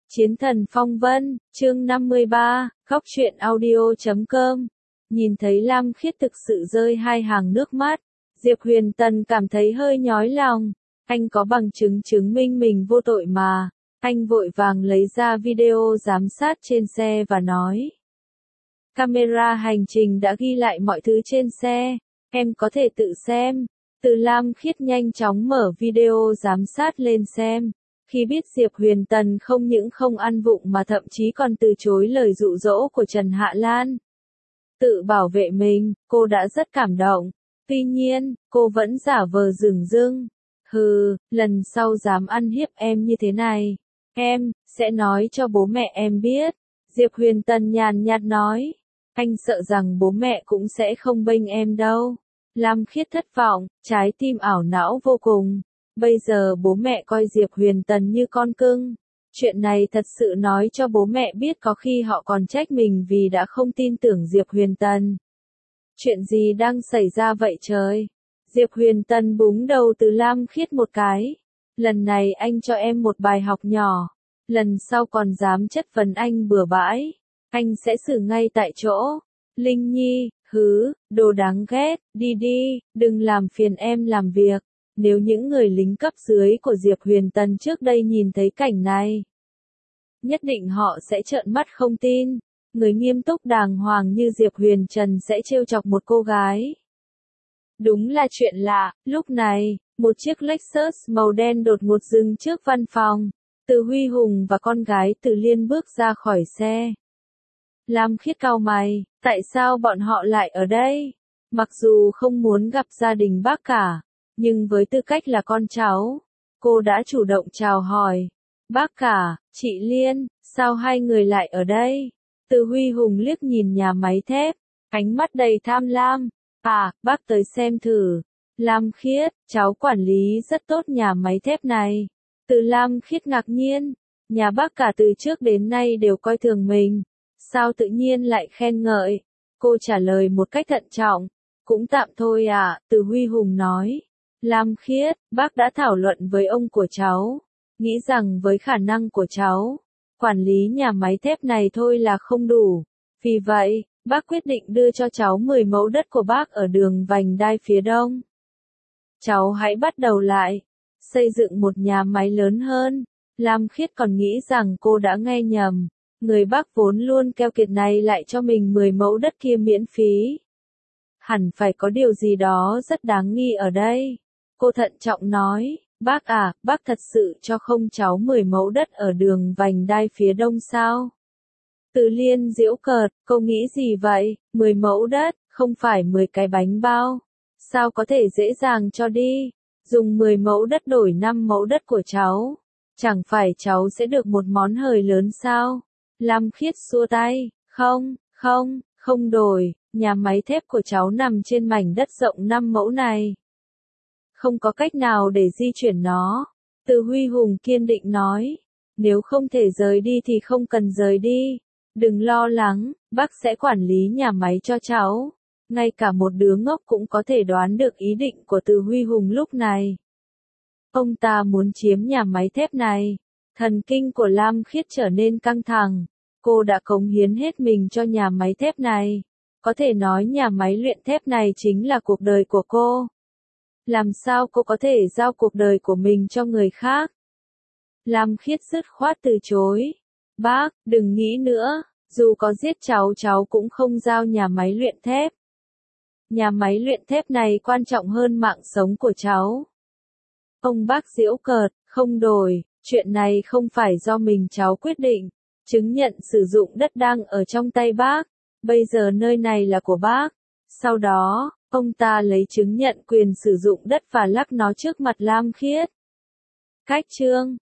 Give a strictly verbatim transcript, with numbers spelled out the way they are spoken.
Chiến thần phong vân, chương năm mươi ba, góc truyện audio chấm com. Nhìn thấy Lam Khiết thực sự rơi hai hàng nước mắt, Diệp Huyền Tần cảm thấy hơi nhói lòng. Anh có bằng chứng chứng minh mình vô tội mà. Anh vội vàng lấy ra video giám sát trên xe và nói. Camera hành trình đã ghi lại mọi thứ trên xe, em có thể tự xem. Từ Lam Khiết nhanh chóng mở video giám sát lên xem. Khi biết Diệp Huyền Tần không những không ăn vụng mà thậm chí còn từ chối lời dụ dỗ của Trần Hạ Lan. Tự bảo vệ mình, cô đã rất cảm động. Tuy nhiên, cô vẫn giả vờ dửng dưng. Hừ, lần sau dám ăn hiếp em như thế này, em sẽ nói cho bố mẹ em biết. Diệp Huyền Tần nhàn nhạt nói. Anh sợ rằng bố mẹ cũng sẽ không bênh em đâu. Lam Khiết thất vọng, trái tim ảo não vô cùng. Bây giờ bố mẹ coi Diệp Huyền Tần như con cưng. Chuyện này thật sự nói cho bố mẹ biết có khi họ còn trách mình vì đã không tin tưởng Diệp Huyền Tần. Chuyện gì đang xảy ra vậy trời? Diệp Huyền Tần búng đầu từ Lam Khiết một cái. Lần này anh cho em một bài học nhỏ. Lần sau còn dám chất vấn anh bừa bãi, anh sẽ xử ngay tại chỗ. Linh Nhi, hứ, đồ đáng ghét, đi đi, đừng làm phiền em làm việc. Nếu những người lính cấp dưới của Diệp Huyền Tần trước đây nhìn thấy cảnh này, nhất định họ sẽ trợn mắt không tin. Người nghiêm túc đàng hoàng như Diệp Huyền Trần sẽ trêu chọc một cô gái. Đúng là chuyện lạ, lúc này, một chiếc Lexus màu đen đột ngột dừng trước văn phòng. Từ Huy Hùng và con gái Từ Liên bước ra khỏi xe. Lam Khiết cau mày, tại sao bọn họ lại ở đây? Mặc dù không muốn gặp gia đình bác cả, nhưng với tư cách là con cháu, cô đã chủ động chào hỏi. Bác cả, chị Liên, sao hai người lại ở đây? Từ Huy Hùng liếc nhìn nhà máy thép, ánh mắt đầy tham lam. À, bác tới xem thử. Lam Khiết, cháu quản lý rất tốt nhà máy thép này. Từ Lam Khiết ngạc nhiên, nhà bác cả từ trước đến nay đều coi thường mình. Sao tự nhiên lại khen ngợi? Cô trả lời một cách thận trọng. Cũng tạm thôi à, Từ Huy Hùng nói. Lam Khiết, bác đã thảo luận với ông của cháu. Nghĩ rằng với khả năng của cháu, quản lý nhà máy thép này thôi là không đủ. Vì vậy, bác quyết định đưa cho cháu mười mẫu đất của bác ở đường vành đai phía đông. Cháu hãy bắt đầu lại, xây dựng một nhà máy lớn hơn. Lam Khiết còn nghĩ rằng cô đã nghe nhầm. Người bác vốn luôn keo kiệt này lại cho mình mười mẫu đất kia miễn phí. Hẳn phải có điều gì đó rất đáng nghi ở đây. Cô thận trọng nói, bác à, bác thật sự cho không cháu mười mẫu đất ở đường vành đai phía đông sao? Từ Liên giễu cợt, cô nghĩ gì vậy? mười mẫu đất, không phải mười cái bánh bao. Sao có thể dễ dàng cho đi? Dùng mười mẫu đất đổi năm mẫu đất của cháu. Chẳng phải cháu sẽ được một món hời lớn sao? Lam Khiết xua tay, không, không, không đổi, nhà máy thép của cháu nằm trên mảnh đất rộng năm mẫu này. Không có cách nào để di chuyển nó. Từ Huy Hùng kiên định nói, nếu không thể rời đi thì không cần rời đi. Đừng lo lắng, bác sẽ quản lý nhà máy cho cháu. Ngay cả một đứa ngốc cũng có thể đoán được ý định của Từ Huy Hùng lúc này. Ông ta muốn chiếm nhà máy thép này. Thần kinh của Lam Khiết trở nên căng thẳng. Cô đã cống hiến hết mình cho nhà máy thép này. Có thể nói nhà máy luyện thép này chính là cuộc đời của cô. Làm sao cô có thể giao cuộc đời của mình cho người khác? Lam Khiết dứt khoát từ chối. Bác, đừng nghĩ nữa, dù có giết cháu cháu cũng không giao nhà máy luyện thép. Nhà máy luyện thép này quan trọng hơn mạng sống của cháu. Ông bác giễu cợt, không đổi, chuyện này không phải do mình cháu quyết định. Chứng nhận sử dụng đất đang ở trong tay bác. Bây giờ nơi này là của bác. Sau đó, ông ta lấy chứng nhận quyền sử dụng đất và lắc nó trước mặt Lam Khiết. Cách chương